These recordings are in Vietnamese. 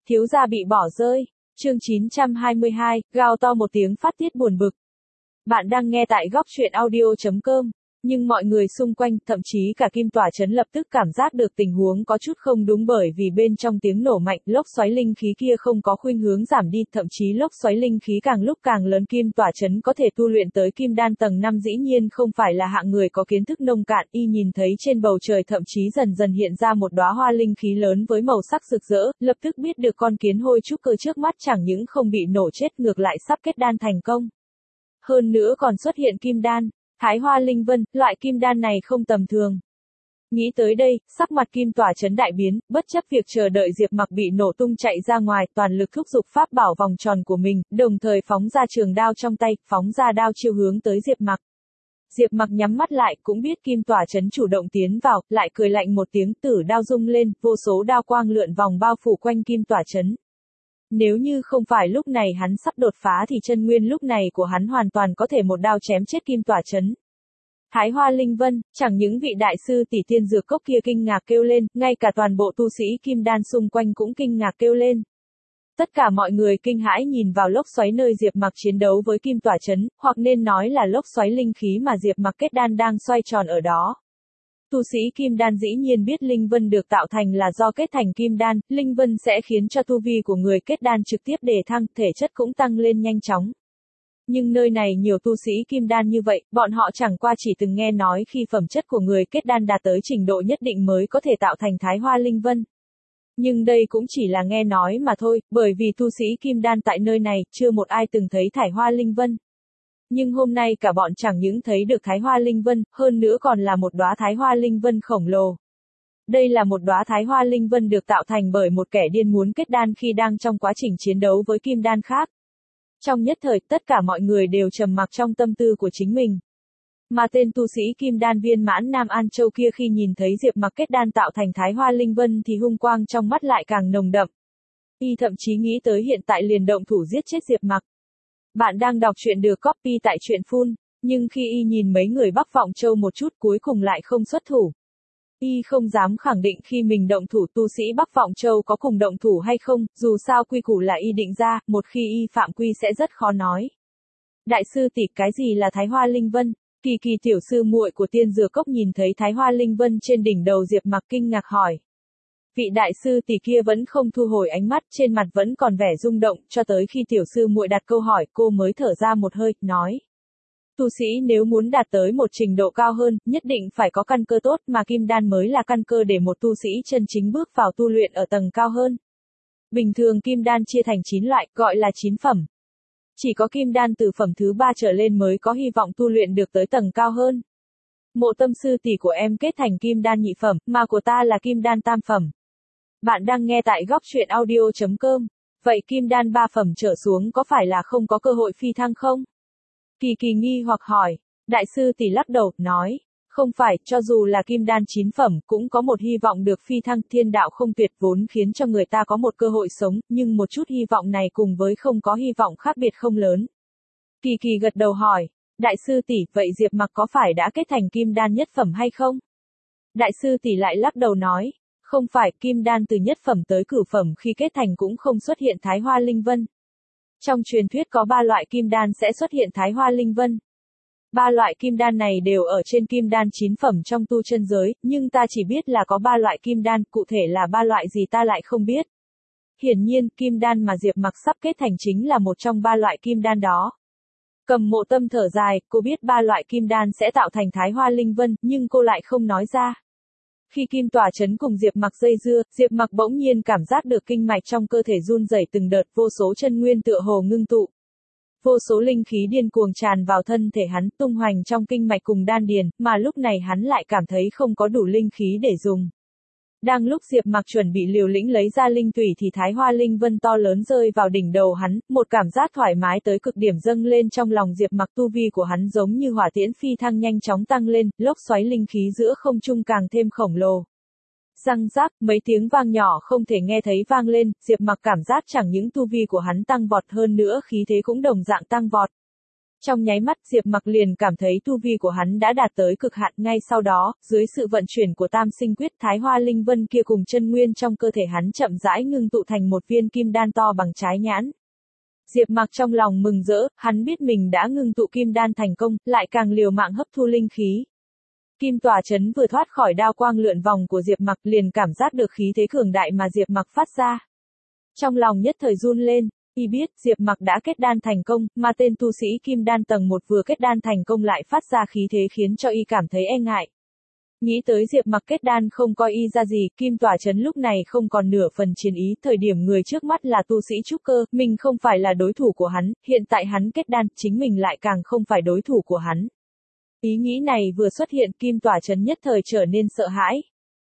Thiếu gia bị bỏ rơi. Chương 922, gào to một tiếng phát tiết buồn bực. Bạn đang nghe tại góc truyện audio.com. Nhưng mọi người xung quanh, thậm chí cả Kim Tỏa Chấn lập tức cảm giác được tình huống có chút không đúng, bởi vì bên trong tiếng nổ mạnh, lốc xoáy linh khí kia không có khuynh hướng giảm đi, thậm chí lốc xoáy linh khí càng lúc càng lớn. Kim Tỏa Chấn có thể tu luyện tới Kim Đan tầng 5 dĩ nhiên không phải là hạng người có kiến thức nông cạn, y nhìn thấy trên bầu trời thậm chí dần dần hiện ra một đóa hoa linh khí lớn với màu sắc rực rỡ, lập tức biết được con kiến hôi trúc cơ trước mắt chẳng những không bị nổ chết, ngược lại sắp kết đan thành công. Hơn nữa còn xuất hiện kim đan. Thái Hoa Linh Vân, loại kim đan này không tầm thường. Nghĩ tới đây, sắc mặt Kim Tỏa Chấn đại biến, bất chấp việc chờ đợi Diệp Mặc bị nổ tung chạy ra ngoài, toàn lực thúc giục pháp bảo vòng tròn của mình, đồng thời phóng ra trường đao trong tay, phóng ra đao chiêu hướng tới Diệp Mặc. Diệp Mặc nhắm mắt lại, cũng biết Kim Tỏa Chấn chủ động tiến vào, lại cười lạnh một tiếng, tử đao rung lên, vô số đao quang lượn vòng bao phủ quanh Kim Tỏa Chấn. Nếu như không phải lúc này hắn sắp đột phá thì chân nguyên lúc này của hắn hoàn toàn có thể một đao chém chết Kim Tỏa Chấn. Thái Hoa Linh Vân, chẳng những vị đại sư tỷ tiên dược cốc kia kinh ngạc kêu lên, ngay cả toàn bộ tu sĩ Kim Đan xung quanh cũng kinh ngạc kêu lên. Tất cả mọi người kinh hãi nhìn vào lốc xoáy nơi Diệp Mặc chiến đấu với Kim Tỏa Chấn, hoặc nên nói là lốc xoáy linh khí mà Diệp Mặc kết đan đang xoay tròn ở đó. Tu sĩ Kim Đan dĩ nhiên biết Linh Vân được tạo thành là do kết thành Kim Đan, Linh Vân sẽ khiến cho tu vi của người kết đan trực tiếp đề thăng, thể chất cũng tăng lên nhanh chóng. Nhưng nơi này nhiều tu sĩ Kim Đan như vậy, bọn họ chẳng qua chỉ từng nghe nói khi phẩm chất của người kết đan đạt tới trình độ nhất định mới có thể tạo thành Thái Hoa Linh Vân. Nhưng đây cũng chỉ là nghe nói mà thôi, bởi vì tu sĩ Kim Đan tại nơi này, chưa một ai từng thấy Thái Hoa Linh Vân. Nhưng hôm nay cả bọn chẳng những thấy được Thái Hoa Linh Vân, hơn nữa còn là một đóa Thái Hoa Linh Vân khổng lồ. Đây là một đóa Thái Hoa Linh Vân được tạo thành bởi một kẻ điên muốn kết đan khi đang trong quá trình chiến đấu với kim đan khác. Trong nhất thời, tất cả mọi người đều trầm mặc trong tâm tư của chính mình. Mà tên tu sĩ Kim Đan viên mãn Nam An Châu kia khi nhìn thấy Diệp Mặc kết đan tạo thành Thái Hoa Linh Vân thì hung quang trong mắt lại càng nồng đậm. Y thậm chí nghĩ tới hiện tại liền động thủ giết chết Diệp Mặc. Bạn đang đọc truyện được copy tại truyện Full, nhưng khi y nhìn mấy người Bắc Vọng Châu một chút cuối cùng lại không xuất thủ. Y không dám khẳng định khi mình động thủ tu sĩ Bắc Vọng Châu có cùng động thủ hay không, dù sao quy củ là y định ra, một khi y phạm quy sẽ rất khó nói. Đại sư tỷ, cái gì là Thái Hoa Linh Vân? Kỳ Kỳ tiểu sư muội của Tiên Dược Cốc nhìn thấy Thái Hoa Linh Vân trên đỉnh đầu Diệp Mặc kinh ngạc hỏi. Vị đại sư tỷ kia vẫn không thu hồi ánh mắt, trên mặt vẫn còn vẻ rung động, cho tới khi tiểu sư muội đặt câu hỏi, cô mới thở ra một hơi, nói. Tu sĩ nếu muốn đạt tới một trình độ cao hơn, nhất định phải có căn cơ tốt, mà kim đan mới là căn cơ để một tu sĩ chân chính bước vào tu luyện ở tầng cao hơn. Bình thường kim đan chia thành 9 loại, gọi là 9 phẩm. Chỉ có kim đan từ phẩm thứ 3 trở lên mới có hy vọng tu luyện được tới tầng cao hơn. Mộ Tâm sư tỷ của em kết thành kim đan nhị phẩm, mà của ta là kim đan tam phẩm. Bạn đang nghe tại góc truyện audio.com. Vậy kim đan 3 phẩm trở xuống có phải là không có cơ hội phi thăng không? Kỳ Kỳ nghi hoặc hỏi. Đại sư tỷ lắc đầu, nói. Không phải, cho dù là kim đan 9 phẩm, cũng có một hy vọng được phi thăng. Thiên đạo không tuyệt vốn khiến cho người ta có một cơ hội sống, nhưng một chút hy vọng này cùng với không có hy vọng khác biệt không lớn. Kỳ Kỳ gật đầu hỏi. Đại sư tỷ, vậy Diệp Mặc có phải đã kết thành kim đan nhất phẩm hay không? Đại sư tỷ lại lắc đầu nói. Không phải, kim đan từ nhất phẩm tới cửu phẩm khi kết thành cũng không xuất hiện Thái Hoa Linh Vân. Trong truyền thuyết có 3 loại kim đan sẽ xuất hiện Thái Hoa Linh Vân. 3 loại kim đan này đều ở trên kim đan 9 phẩm trong tu chân giới, nhưng ta chỉ biết là có 3 loại kim đan, cụ thể là 3 loại gì ta lại không biết. Hiển nhiên, kim đan mà Diệp Mặc sắp kết thành chính là một trong 3 loại kim đan đó. Cầm Mộ Tâm thở dài, cô biết 3 loại kim đan sẽ tạo thành Thái Hoa Linh Vân, nhưng cô lại không nói ra. Khi Kim Tỏa Chấn cùng Diệp Mặc dây dưa, Diệp Mặc bỗng nhiên cảm giác được kinh mạch trong cơ thể run rẩy từng đợt, vô số chân nguyên tựa hồ ngưng tụ. Vô số linh khí điên cuồng tràn vào thân thể hắn, tung hoành trong kinh mạch cùng đan điền, mà lúc này hắn lại cảm thấy không có đủ linh khí để dùng. Đang lúc Diệp Mặc chuẩn bị liều lĩnh lấy ra linh tủy thì Thái Hoa Linh Vân to lớn rơi vào đỉnh đầu hắn, một cảm giác thoải mái tới cực điểm dâng lên trong lòng Diệp Mặc, tu vi của hắn giống như hỏa tiễn phi thăng nhanh chóng tăng lên, lốc xoáy linh khí giữa không trung càng thêm khổng lồ. Răng rác, mấy tiếng vang nhỏ không thể nghe thấy vang lên, Diệp Mặc cảm giác chẳng những tu vi của hắn tăng vọt hơn nữa khí thế cũng đồng dạng tăng vọt. Trong nháy mắt Diệp Mặc liền cảm thấy tu vi của hắn đã đạt tới cực hạn, ngay sau đó, dưới sự vận chuyển của Tam Sinh Quyết, Thái Hoa Linh Vân kia cùng chân nguyên trong cơ thể hắn chậm rãi ngưng tụ thành một viên kim đan to bằng trái nhãn. Diệp Mặc trong lòng mừng rỡ, hắn biết mình đã ngưng tụ kim đan thành công, lại càng liều mạng hấp thu linh khí. Kim tỏa chấn vừa thoát khỏi đao quang lượn vòng của Diệp Mặc liền cảm giác được khí thế cường đại mà Diệp Mặc phát ra. Trong lòng nhất thời run lên, y biết Diệp Mặc đã kết đan thành công, mà tên tu sĩ kim đan tầng 1 vừa kết đan thành công lại phát ra khí thế khiến cho y cảm thấy e ngại. Nghĩ tới Diệp Mặc kết đan không coi y ra gì, kim tỏa chấn lúc này không còn nửa phần chiến ý, thời điểm người trước mắt là tu sĩ trúc cơ, mình không phải là đối thủ của hắn, hiện tại hắn kết đan, chính mình lại càng không phải đối thủ của hắn. Ý nghĩ này vừa xuất hiện, kim tỏa chấn nhất thời trở nên sợ hãi.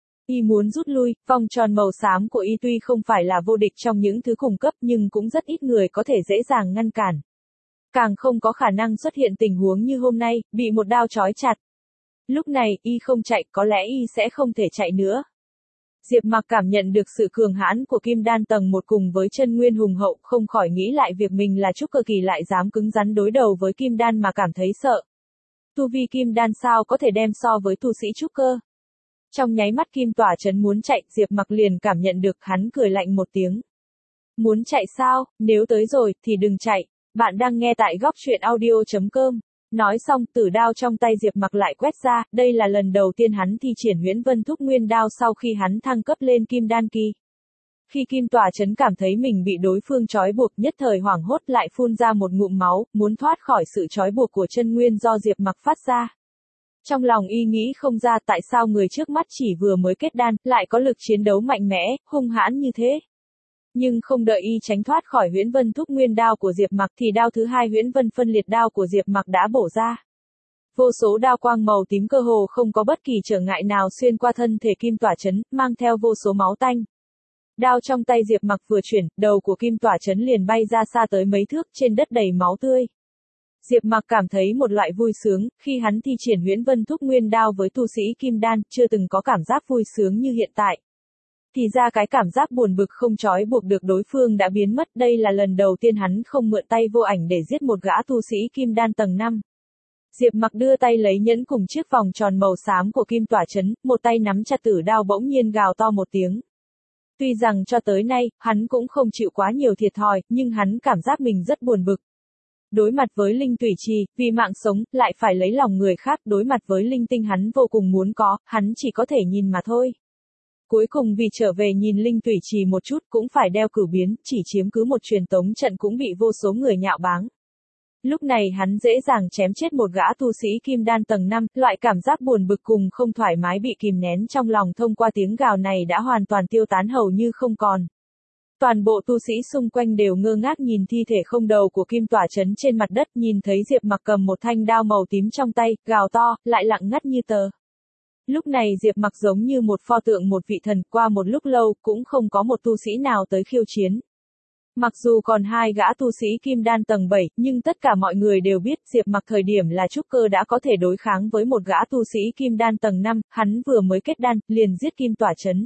Y muốn rút lui, vòng tròn màu xám của y tuy không phải là vô địch trong những thứ cùng cấp nhưng cũng rất ít người có thể dễ dàng ngăn cản. Càng không có khả năng xuất hiện tình huống như hôm nay, bị một đao trói chặt. Lúc này, y không chạy, có lẽ y sẽ không thể chạy nữa. Diệp Mặc cảm nhận được sự cường hãn của kim đan tầng 1 cùng với chân nguyên hùng hậu, không khỏi nghĩ lại việc mình là trúc cơ kỳ lại dám cứng rắn đối đầu với kim đan mà cảm thấy sợ. Tu vi kim đan sao có thể đem so với tu sĩ trúc cơ. Trong nháy mắt kim tỏa chấn muốn chạy, Diệp Mặc liền cảm nhận được, hắn cười lạnh một tiếng. Muốn chạy sao, nếu tới rồi, thì đừng chạy. Bạn đang nghe tại góc truyện audio.com. Nói xong, tử đao trong tay Diệp Mặc lại quét ra, đây là lần đầu tiên hắn thi triển Huyễn Vân Thúc Nguyên Đao sau khi hắn thăng cấp lên kim đan kỳ. Khi kim tỏa chấn cảm thấy mình bị đối phương trói buộc, nhất thời hoảng hốt lại phun ra một ngụm máu, muốn thoát khỏi sự trói buộc của chân nguyên do Diệp Mặc phát ra. Trong lòng y nghĩ không ra tại sao người trước mắt chỉ vừa mới kết đan, lại có lực chiến đấu mạnh mẽ, hung hãn như thế. Nhưng không đợi y tránh thoát khỏi Huyễn Vân Thúc Nguyên Đao của Diệp Mặc thì đao thứ hai Huyễn Vân Phân Liệt Đao của Diệp Mặc đã bổ ra. Vô số đao quang màu tím cơ hồ không có bất kỳ trở ngại nào xuyên qua thân thể kim tỏa chấn, mang theo vô số máu tanh. Đao trong tay Diệp Mặc vừa chuyển, đầu của kim tỏa chấn liền bay ra xa tới mấy thước, trên đất đầy máu tươi. Diệp Mặc cảm thấy một loại vui sướng, khi hắn thi triển Huyễn Vân Thúc Nguyên Đao với tu sĩ kim đan, chưa từng có cảm giác vui sướng như hiện tại. Thì ra cái cảm giác buồn bực không trói buộc được đối phương đã biến mất, đây là lần đầu tiên hắn không mượn tay vô ảnh để giết một gã tu sĩ kim đan tầng 5. Diệp Mặc đưa tay lấy nhẫn cùng chiếc vòng tròn màu xám của kim tỏa chấn, một tay nắm chặt tử đao bỗng nhiên gào to một tiếng. Tuy rằng cho tới nay, hắn cũng không chịu quá nhiều thiệt thòi, nhưng hắn cảm giác mình rất buồn bực. Đối mặt với linh tủy trì, vì mạng sống, lại phải lấy lòng người khác, đối mặt với linh tinh hắn vô cùng muốn có, hắn chỉ có thể nhìn mà thôi. Cuối cùng vì trở về nhìn linh tủy trì một chút cũng phải đeo cửu biến, chỉ chiếm cứ một truyền tống trận cũng bị vô số người nhạo báng. Lúc này hắn dễ dàng chém chết một gã tu sĩ kim đan tầng 5, loại cảm giác buồn bực cùng không thoải mái bị kìm nén trong lòng thông qua tiếng gào này đã hoàn toàn tiêu tán hầu như không còn. Toàn bộ tu sĩ xung quanh đều ngơ ngác nhìn thi thể không đầu của kim tỏa chấn trên mặt đất, nhìn thấy Diệp Mặc cầm một thanh đao màu tím trong tay, gào to, lại lặng ngắt như tờ. Lúc này Diệp Mặc giống như một pho tượng một vị thần, qua một lúc lâu, cũng không có một tu sĩ nào tới khiêu chiến. Mặc dù còn hai gã tu sĩ kim đan tầng 7, nhưng tất cả mọi người đều biết Diệp Mặc thời điểm là trúc cơ đã có thể đối kháng với một gã tu sĩ kim đan tầng 5, hắn vừa mới kết đan, liền giết kim tỏa chấn.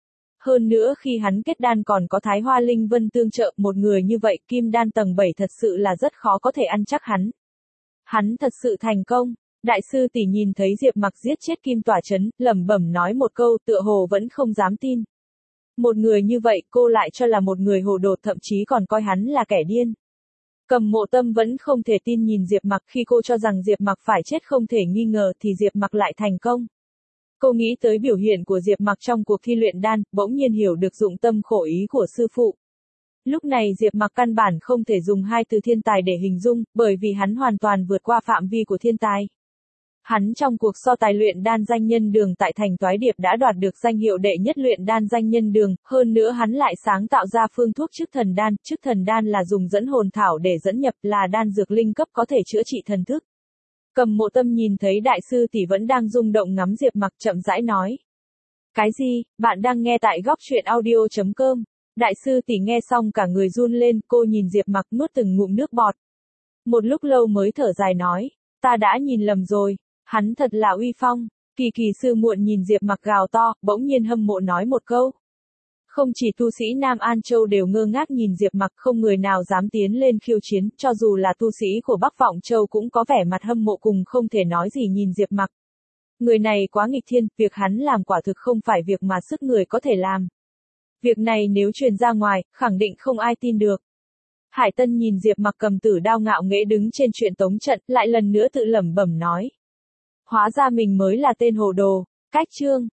Hơn nữa khi hắn kết đan còn có Thái Hoa Linh Vân tương trợ, một người như vậy, kim đan tầng 7 thật sự là rất khó có thể ăn chắc hắn. Hắn thật sự thành công. Đại sư tỷ nhìn thấy Diệp Mặc giết chết kim tỏa chấn, lẩm bẩm nói một câu, tựa hồ vẫn không dám tin. Một người như vậy, cô lại cho là một người hồ đồ, thậm chí còn coi hắn là kẻ điên. Cầm Mộ Tâm vẫn không thể tin nhìn Diệp Mặc, khi cô cho rằng Diệp Mặc phải chết không thể nghi ngờ thì Diệp Mặc lại thành công. Cô nghĩ tới biểu hiện của Diệp Mặc trong cuộc thi luyện đan, bỗng nhiên hiểu được dụng tâm khổ ý của sư phụ. Lúc này Diệp Mặc căn bản không thể dùng hai từ thiên tài để hình dung, bởi vì hắn hoàn toàn vượt qua phạm vi của thiên tài. Hắn trong cuộc so tài luyện đan danh nhân đường tại thành Toái Điệp đã đoạt được danh hiệu đệ nhất luyện đan danh nhân đường, hơn nữa hắn lại sáng tạo ra phương thuốc chức thần đan là dùng dẫn hồn thảo để dẫn nhập, là đan dược linh cấp có thể chữa trị thần thức. Cầm Mộ Tâm nhìn thấy đại sư tỷ vẫn đang rung động ngắm Diệp Mặc, chậm rãi nói. Cái gì, bạn đang nghe tại góc truyện audio.com. Đại sư tỷ nghe xong cả người run lên, cô nhìn Diệp Mặc nuốt từng ngụm nước bọt. Một lúc lâu mới thở dài nói, ta đã nhìn lầm rồi, hắn thật là uy phong. Kỳ Kỳ sư muội nhìn Diệp Mặc gào to, bỗng nhiên hâm mộ nói một câu. Không chỉ tu sĩ Nam An Châu đều ngơ ngác nhìn Diệp Mặc, không người nào dám tiến lên khiêu chiến, cho dù là tu sĩ của Bắc Vọng Châu cũng có vẻ mặt hâm mộ cùng không thể nói gì nhìn Diệp Mặc. Người này quá nghịch thiên, việc hắn làm quả thực không phải việc mà sức người có thể làm. Việc này nếu truyền ra ngoài, khẳng định không ai tin được. Hải Tân nhìn Diệp Mặc cầm tử đao ngạo nghễ đứng trên chuyện tống trận, lại lần nữa tự lẩm bẩm nói. Hóa ra mình mới là tên hồ đồ. Cách chương